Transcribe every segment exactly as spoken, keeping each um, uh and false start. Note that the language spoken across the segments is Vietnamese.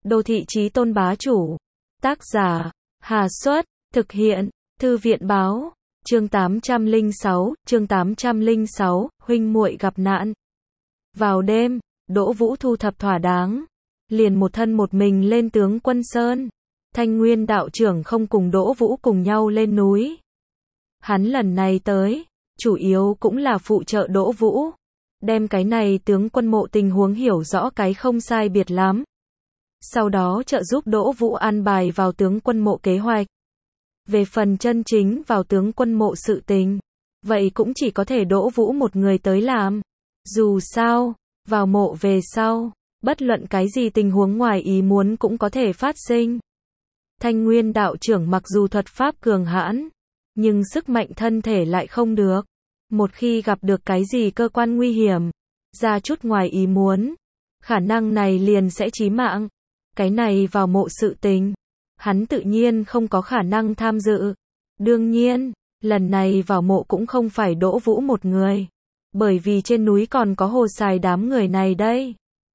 Đô thị chí tôn bá chủ. Tác giả, Hà Xuất, thực hiện, Thư viện báo, chương tám trăm lẻ sáu, chương tám trăm lẻ sáu, huynh muội gặp nạn. Vào đêm, Đỗ Vũ thu thập thỏa đáng, liền một thân một mình lên tướng quân sơn. Thanh Nguyên đạo trưởng không cùng Đỗ Vũ cùng nhau lên núi. Hắn lần này tới, chủ yếu cũng là phụ trợ Đỗ Vũ, đem cái này tướng quân mộ tình huống hiểu rõ cái không sai biệt lắm. Sau đó trợ giúp Đỗ Vũ an bài vào tướng quân mộ kế hoạch. Về phần chân chính vào tướng quân mộ sự tình, vậy cũng chỉ có thể Đỗ Vũ một người tới làm. Dù sao, vào mộ về sau, bất luận cái gì tình huống ngoài ý muốn cũng có thể phát sinh. Thanh Nguyên đạo trưởng mặc dù thuật pháp cường hãn, nhưng sức mạnh thân thể lại không được. Một khi gặp được cái gì cơ quan nguy hiểm, ra chút ngoài ý muốn, khả năng này liền sẽ chí mạng. Cái này vào mộ sự tình, hắn tự nhiên không có khả năng tham dự. Đương nhiên, lần này vào mộ cũng không phải Đỗ Vũ một người, bởi vì trên núi còn có Hồ Sài đám người này đây.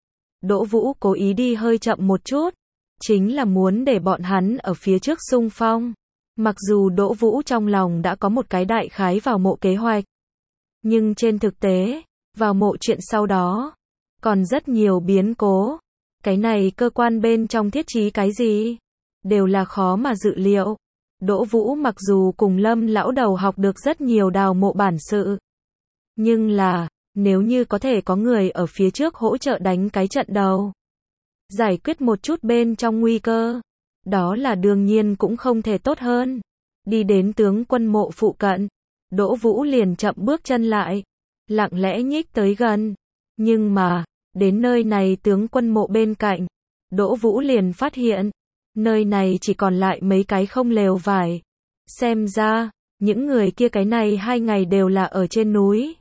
Đỗ Vũ cố ý đi hơi chậm một chút, chính là muốn để bọn hắn ở phía trước xung phong. Mặc dù Đỗ Vũ trong lòng đã có một cái đại khái vào mộ kế hoạch, nhưng trên thực tế, vào mộ chuyện sau đó, còn rất nhiều biến cố. Cái này cơ quan bên trong thiết trí cái gì, đều là khó mà dự liệu. Đỗ Vũ mặc dù cùng Lâm lão đầu học được rất nhiều đào mộ bản sự, nhưng là, nếu như có thể có người ở phía trước hỗ trợ đánh cái trận đầu, giải quyết một chút bên trong nguy cơ, đó là đương nhiên cũng không thể tốt hơn. Đi đến tướng quân mộ phụ cận, Đỗ Vũ liền chậm bước chân lại, lặng lẽ nhích tới gần. Nhưng mà, đến nơi này tướng quân mộ bên cạnh, Đỗ Vũ liền phát hiện, nơi này chỉ còn lại mấy cái không lều vải. Xem ra, những người kia cái này hai ngày đều là ở trên núi,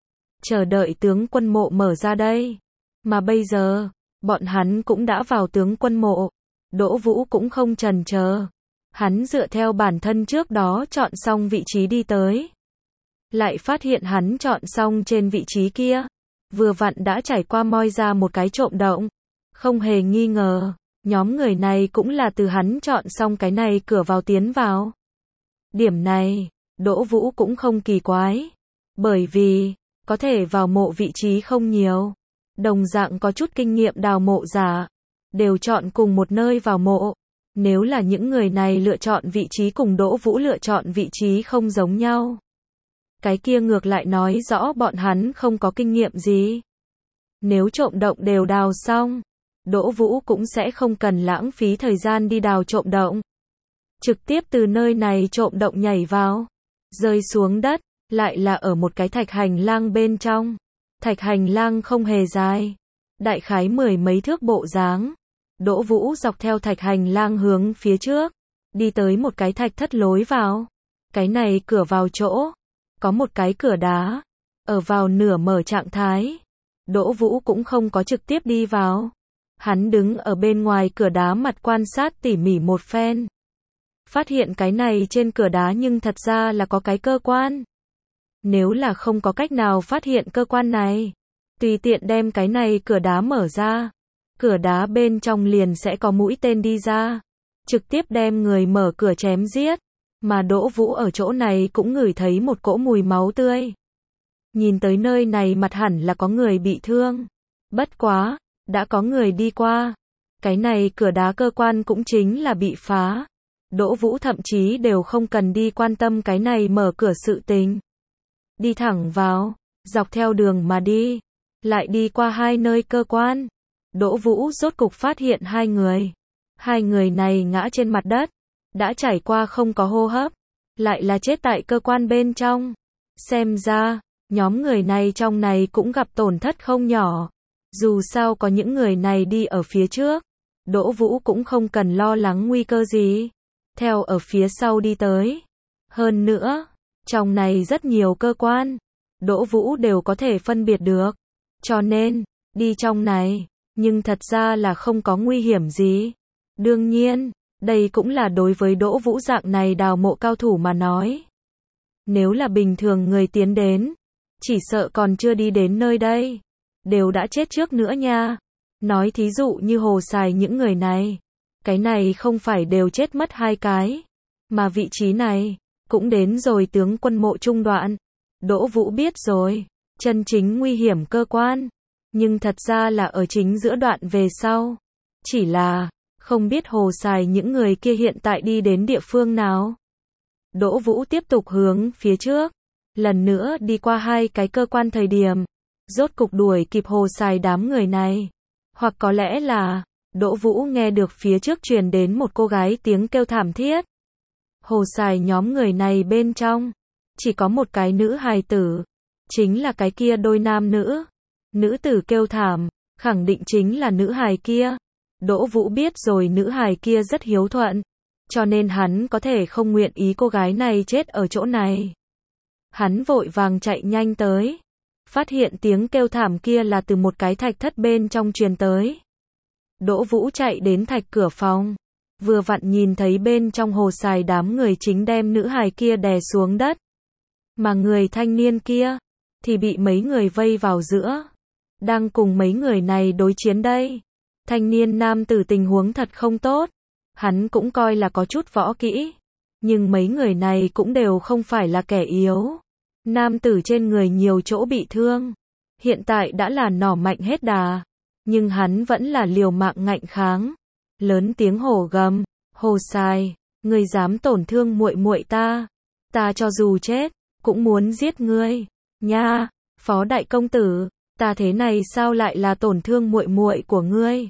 chờ đợi tướng quân mộ mở ra đây. Mà bây giờ, bọn hắn cũng đã vào tướng quân mộ. Đỗ Vũ cũng không chần chờ, hắn dựa theo bản thân trước đó chọn xong vị trí đi tới. Lại phát hiện hắn chọn xong trên vị trí kia, vừa vặn đã trải qua moi ra một cái trộm động. Không hề nghi ngờ, nhóm người này cũng là từ hắn chọn xong cái này cửa vào tiến vào. Điểm này, Đỗ Vũ cũng không kỳ quái, bởi vì, có thể vào mộ vị trí không nhiều. Đồng dạng có chút kinh nghiệm đào mộ giả, đều chọn cùng một nơi vào mộ. Nếu là những người này lựa chọn vị trí cùng Đỗ Vũ lựa chọn vị trí không giống nhau, cái kia ngược lại nói rõ bọn hắn không có kinh nghiệm gì. Nếu trộm động đều đào xong, Đỗ Vũ cũng sẽ không cần lãng phí thời gian đi đào trộm động. Trực tiếp từ nơi này trộm động nhảy vào, rơi xuống đất, lại là ở một cái thạch hành lang bên trong. Thạch hành lang không hề dài, đại khái mười mấy thước bộ dáng. Đỗ Vũ dọc theo thạch hành lang hướng phía trước, đi tới một cái thạch thất lối vào. Cái này cửa vào chỗ, có một cái cửa đá, ở vào nửa mở trạng thái. Đỗ Vũ cũng không có trực tiếp đi vào. Hắn đứng ở bên ngoài cửa đá mặt quan sát tỉ mỉ một phen. Phát hiện cái này trên cửa đá nhưng thật ra là có cái cơ quan. Nếu là không có cách nào phát hiện cơ quan này, tùy tiện đem cái này cửa đá mở ra, cửa đá bên trong liền sẽ có mũi tên đi ra, trực tiếp đem người mở cửa chém giết. Mà Đỗ Vũ ở chỗ này cũng ngửi thấy một cỗ mùi máu tươi. Nhìn tới nơi này mặt hẳn là có người bị thương. Bất quá, đã có người đi qua. Cái này cửa đá cơ quan cũng chính là bị phá. Đỗ Vũ thậm chí đều không cần đi quan tâm cái này mở cửa sự tình. Đi thẳng vào, dọc theo đường mà đi, lại đi qua hai nơi cơ quan. Đỗ Vũ rốt cục phát hiện hai người. Hai người này ngã trên mặt đất, đã trải qua không có hô hấp, lại là chết tại cơ quan bên trong. Xem ra, nhóm người này trong này cũng gặp tổn thất không nhỏ. Dù sao có những người này đi ở phía trước, Đỗ Vũ cũng không cần lo lắng nguy cơ gì. Theo ở phía sau đi tới. Hơn nữa, trong này rất nhiều cơ quan, Đỗ Vũ đều có thể phân biệt được. Cho nên, đi trong này, nhưng thật ra là không có nguy hiểm gì. Đương nhiên, đây cũng là đối với Đỗ Vũ dạng này đào mộ cao thủ mà nói. Nếu là bình thường người tiến đến, chỉ sợ còn chưa đi đến nơi đây, đều đã chết trước nữa nha. Nói thí dụ như Hồ Sài những người này, cái này không phải đều chết mất hai cái, mà vị trí này cũng đến rồi tướng quân mộ trung đoạn. Đỗ Vũ biết rồi, chân chính nguy hiểm cơ quan, nhưng thật ra là ở chính giữa đoạn về sau. Chỉ là, không biết Hồ Sài những người kia hiện tại đi đến địa phương nào. Đỗ Vũ tiếp tục hướng phía trước, lần nữa đi qua hai cái cơ quan thời điểm, rốt cục đuổi kịp Hồ Sài đám người này. Hoặc có lẽ là, Đỗ Vũ nghe được phía trước truyền đến một cô gái tiếng kêu thảm thiết. Hồ Sài nhóm người này bên trong, chỉ có một cái nữ hài tử, chính là cái kia đôi nam nữ. Nữ tử kêu thảm, khẳng định chính là nữ hài kia. Đỗ Vũ biết rồi nữ hài kia rất hiếu thuận, cho nên hắn có thể không nguyện ý cô gái này chết ở chỗ này. Hắn vội vàng chạy nhanh tới, phát hiện tiếng kêu thảm kia là từ một cái thạch thất bên trong truyền tới. Đỗ Vũ chạy đến thạch cửa phòng, vừa vặn nhìn thấy bên trong Hồ Sài đám người chính đem nữ hài kia đè xuống đất. Mà người thanh niên kia, thì bị mấy người vây vào giữa, đang cùng mấy người này đối chiến đây. Thanh niên nam tử tình huống thật không tốt, hắn cũng coi là có chút võ kỹ, nhưng mấy người này cũng đều không phải là kẻ yếu. Nam tử trên người nhiều chỗ bị thương, hiện tại đã là nỏ mạnh hết đà, nhưng hắn vẫn là liều mạng ngạnh kháng. Lớn tiếng hổ gầm, Hồ Sài, ngươi dám tổn thương muội muội ta, ta cho dù chết, cũng muốn giết ngươi, nha, Phó đại công tử, ta thế này sao lại là tổn thương muội muội của ngươi?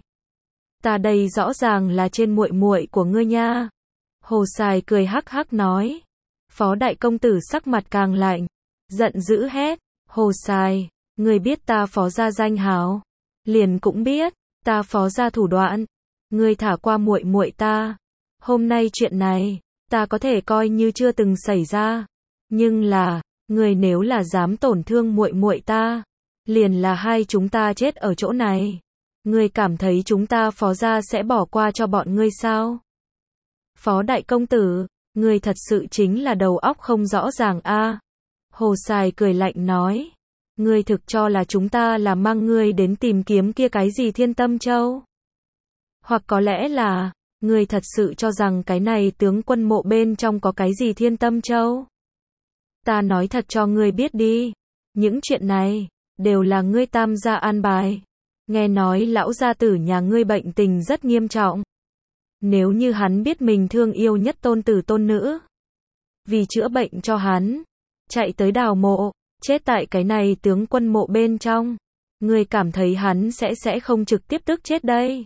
Ta đây rõ ràng là trên muội muội của ngươi nha. Hồ Sài cười hắc hắc nói. Phó đại công tử sắc mặt càng lạnh, giận dữ hét, Hồ Sài, ngươi biết ta Phó gia danh hào, liền cũng biết, ta Phó gia thủ đoạn, ngươi thả qua muội muội ta. Hôm nay chuyện này, ta có thể coi như chưa từng xảy ra, nhưng là, ngươi nếu là dám tổn thương muội muội ta, liền là hai chúng ta chết ở chỗ này. Ngươi cảm thấy chúng ta Phó gia sẽ bỏ qua cho bọn ngươi sao? Phó đại công tử, ngươi thật sự chính là đầu óc không rõ ràng a. À. Hồ Sài cười lạnh nói, ngươi thực cho là chúng ta là mang ngươi đến tìm kiếm kia cái gì Thiên Tâm Châu? Hoặc có lẽ là, ngươi thật sự cho rằng cái này tướng quân mộ bên trong có cái gì Thiên Tâm Châu? Ta nói thật cho ngươi biết đi, những chuyện này đều là ngươi tam gia an bài. Nghe nói lão gia tử nhà ngươi bệnh tình rất nghiêm trọng. Nếu như hắn biết mình thương yêu nhất tôn tử tôn nữ, vì chữa bệnh cho hắn, chạy tới đào mộ, chết tại cái này tướng quân mộ bên trong, ngươi cảm thấy hắn sẽ sẽ không trực tiếp tức chết đây.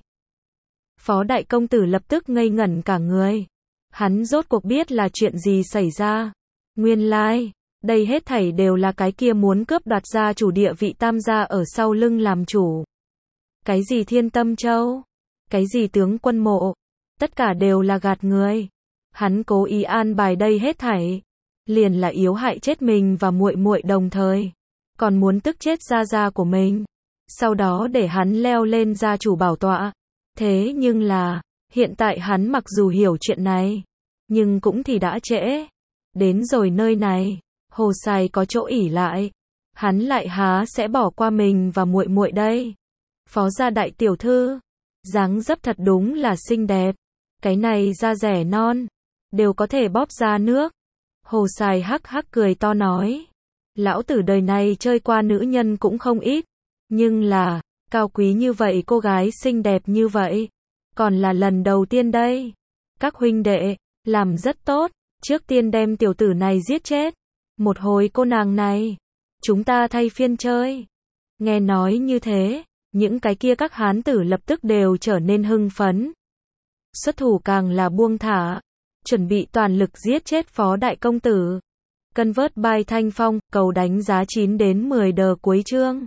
Phó đại công tử lập tức ngây ngẩn cả người. Hắn rốt cuộc biết là chuyện gì xảy ra. Nguyên lai, like, đây hết thảy đều là cái kia muốn cướp đoạt gia chủ địa vị tam gia ở sau lưng làm chủ. Cái gì Thiên Tâm Châu, cái gì tướng quân mộ, tất cả đều là gạt người. Hắn cố ý an bài đây hết thảy, liền là yếu hại chết mình và muội muội đồng thời, còn muốn tức chết gia gia của mình, sau đó để hắn leo lên gia chủ bảo tọa. Thế nhưng là, hiện tại hắn mặc dù hiểu chuyện này, nhưng cũng thì đã trễ. Đến rồi nơi này, Hồ Sài có chỗ ỷ lại, hắn lại há sẽ bỏ qua mình và muội muội đây. Phó gia đại tiểu thư, dáng dấp thật đúng là xinh đẹp, cái này da rẻ non, đều có thể bóp ra nước. Hồ Sài hắc hắc cười to nói, lão tử đời này chơi qua nữ nhân cũng không ít, nhưng là, cao quý như vậy cô gái xinh đẹp như vậy, còn là lần đầu tiên đây. Các huynh đệ, làm rất tốt, trước tiên đem tiểu tử này giết chết, một hồi cô nàng này, chúng ta thay phiên chơi. Nghe nói như thế, những cái kia các hán tử lập tức đều trở nên hưng phấn. Xuất thủ càng là buông thả, chuẩn bị toàn lực giết chết Phó đại công tử. Convert by Thanh Phong, cầu đánh giá chín đến mười đờ cuối chương.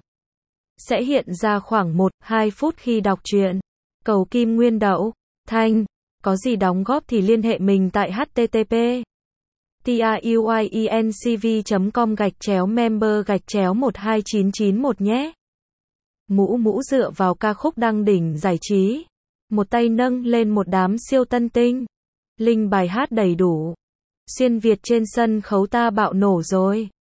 Sẽ hiện ra khoảng một đến hai phút khi đọc truyện. Cầu kim nguyên đậu, Thanh, có gì đóng góp thì liên hệ mình tại http truyencv chấm com gạch chéo member gạch chéo một hai chín chín một nhé. Mũ mũ dựa vào ca khúc đăng đỉnh giải trí, một tay nâng lên một đám siêu tân tinh, linh bài hát đầy đủ, xuyên Việt trên sân khấu ta bạo nổ rồi.